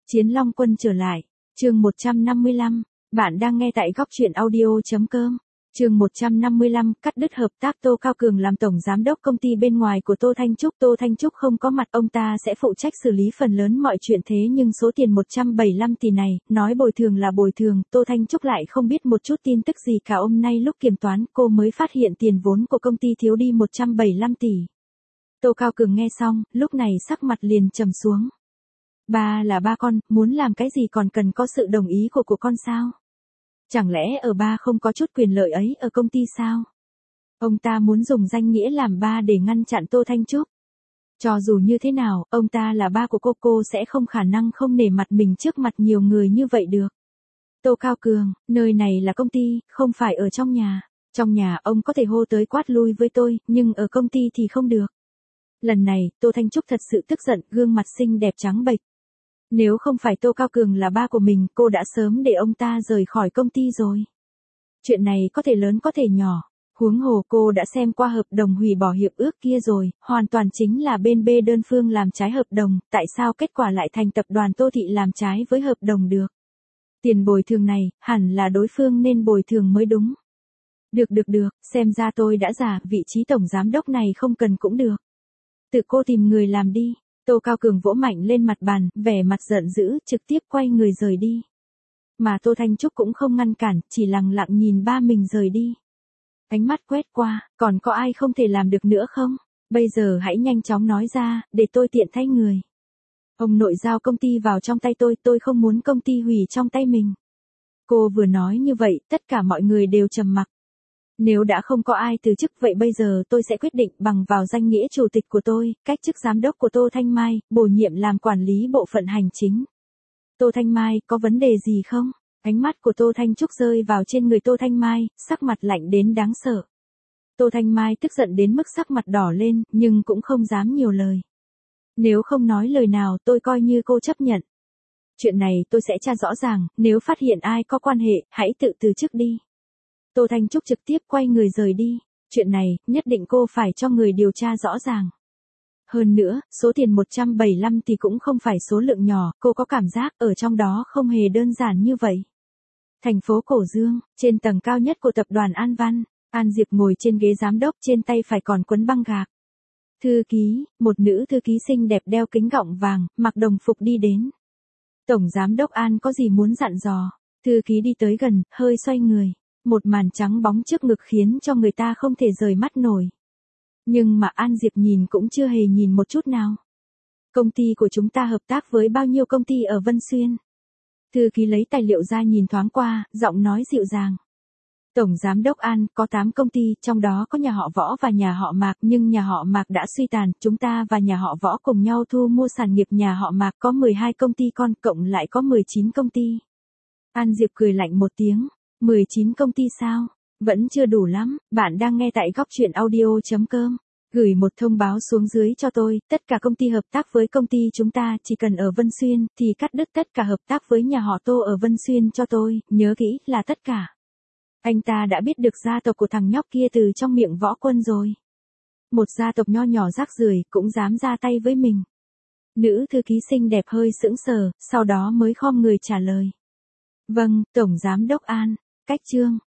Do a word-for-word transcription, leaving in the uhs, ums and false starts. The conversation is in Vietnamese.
Chiến Long Quân trở lại. Chương một trăm năm mươi lăm. Bạn đang nghe tại góc truyện audio.com. Chương một trăm năm mươi lăm, cắt đứt hợp tác. Tô Cao Cường làm tổng giám đốc công ty bên ngoài của Tô Thanh Trúc. Tô Thanh Trúc không có mặt, ông ta sẽ phụ trách xử lý phần lớn mọi chuyện, thế nhưng số tiền một trăm bảy mươi lăm tỷ này, nói bồi thường là bồi thường, Tô Thanh Trúc lại không biết một chút tin tức gì cả. Hôm nay lúc kiểm toán, cô mới phát hiện tiền vốn của công ty thiếu đi một trăm bảy mươi lăm tỷ. Tô Cao Cường nghe xong, lúc này sắc mặt liền trầm xuống. Ba là ba con, muốn làm cái gì còn cần có sự đồng ý của của con sao? Chẳng lẽ ở ba không có chút quyền lợi ấy ở công ty sao? Ông ta muốn dùng danh nghĩa làm ba để ngăn chặn Tô Thanh Trúc. Cho dù như thế nào, ông ta là ba của cô, cô sẽ không khả năng không nể mặt mình trước mặt nhiều người như vậy được. Tô Cao Cường, nơi này là công ty, không phải ở trong nhà. Trong nhà ông có thể hô tới quát lui với tôi, nhưng ở công ty thì không được. Lần này, Tô Thanh Trúc thật sự tức giận, gương mặt xinh đẹp trắng bệch. Nếu không phải Tô Cao Cường là ba của mình, cô đã sớm để ông ta rời khỏi công ty rồi. Chuyện này có thể lớn có thể nhỏ. Huống hồ cô đã xem qua hợp đồng hủy bỏ hiệp ước kia rồi, hoàn toàn chính là bên B đơn phương làm trái hợp đồng, tại sao kết quả lại thành tập đoàn Tô Thị làm trái với hợp đồng được? Tiền bồi thường này, hẳn là đối phương nên bồi thường mới đúng. Được được được, xem ra tôi đã già, vị trí tổng giám đốc này không cần cũng được. Tự cô tìm người làm đi. Tô Cao Cường vỗ mạnh lên mặt bàn, vẻ mặt giận dữ, trực tiếp quay người rời đi. Mà Tô Thanh Trúc cũng không ngăn cản, chỉ lặng lặng nhìn ba mình rời đi. Ánh mắt quét qua, còn có ai không thể làm được nữa không? Bây giờ hãy nhanh chóng nói ra, để tôi tiện thay người. Ông nội giao công ty vào trong tay tôi, tôi không muốn công ty hủy trong tay mình. Cô vừa nói như vậy, tất cả mọi người đều trầm mặc. Nếu đã không có ai từ chức, vậy bây giờ tôi sẽ quyết định bằng vào danh nghĩa chủ tịch của tôi, cách chức giám đốc của Tô Thanh Mai, bổ nhiệm làm quản lý bộ phận hành chính. Tô Thanh Mai, có vấn đề gì không? Ánh mắt của Tô Thanh Trúc rơi vào trên người Tô Thanh Mai, sắc mặt lạnh đến đáng sợ. Tô Thanh Mai tức giận đến mức sắc mặt đỏ lên, nhưng cũng không dám nhiều lời. Nếu không nói lời nào, tôi coi như cô chấp nhận. Chuyện này tôi sẽ tra rõ ràng, nếu phát hiện ai có quan hệ, hãy tự từ chức đi. Tô Thanh Trúc trực tiếp quay người rời đi. Chuyện này, nhất định cô phải cho người điều tra rõ ràng. Hơn nữa, số tiền một trăm bảy mươi lăm tỷ cũng không phải số lượng nhỏ, cô có cảm giác ở trong đó không hề đơn giản như vậy. Thành phố Cổ Dương, trên tầng cao nhất của tập đoàn An Văn, An Diệp ngồi trên ghế giám đốc, trên tay phải còn quấn băng gạc. Thư ký, một nữ thư ký xinh đẹp đeo kính gọng vàng, mặc đồng phục đi đến. Tổng giám đốc An có gì muốn dặn dò? Thư ký đi tới gần, hơi xoay người. Một màn trắng bóng trước ngực khiến cho người ta không thể rời mắt nổi. Nhưng mà An Diệp nhìn cũng chưa hề nhìn một chút nào. Công ty của chúng ta hợp tác với bao nhiêu công ty ở Vân Xuyên? Thư ký lấy tài liệu ra nhìn thoáng qua, giọng nói dịu dàng. Tổng giám đốc An, có tám công ty, trong đó có nhà họ Võ và nhà họ Mạc, nhưng nhà họ Mạc đã suy tàn, chúng ta và nhà họ Võ cùng nhau thu mua sản nghiệp nhà họ Mạc, có mười hai công ty con, cộng lại có mười chín công ty. An Diệp cười lạnh một tiếng. mười chín công ty sao? Vẫn chưa đủ lắm, bạn đang nghe tại góc truyện audio.com. Gửi một thông báo xuống dưới cho tôi, tất cả công ty hợp tác với công ty chúng ta chỉ cần ở Vân Xuyên, thì cắt đứt tất cả hợp tác với nhà họ Tô ở Vân Xuyên cho tôi, nhớ kỹ là tất cả. Anh ta đã biết được gia tộc của thằng nhóc kia từ trong miệng Võ Quân rồi. Một gia tộc nho nhỏ rác rưởi cũng dám ra tay với mình. Nữ thư ký xinh đẹp hơi sững sờ, sau đó mới khom người trả lời. Vâng, Tổng Giám đốc An. Cách chương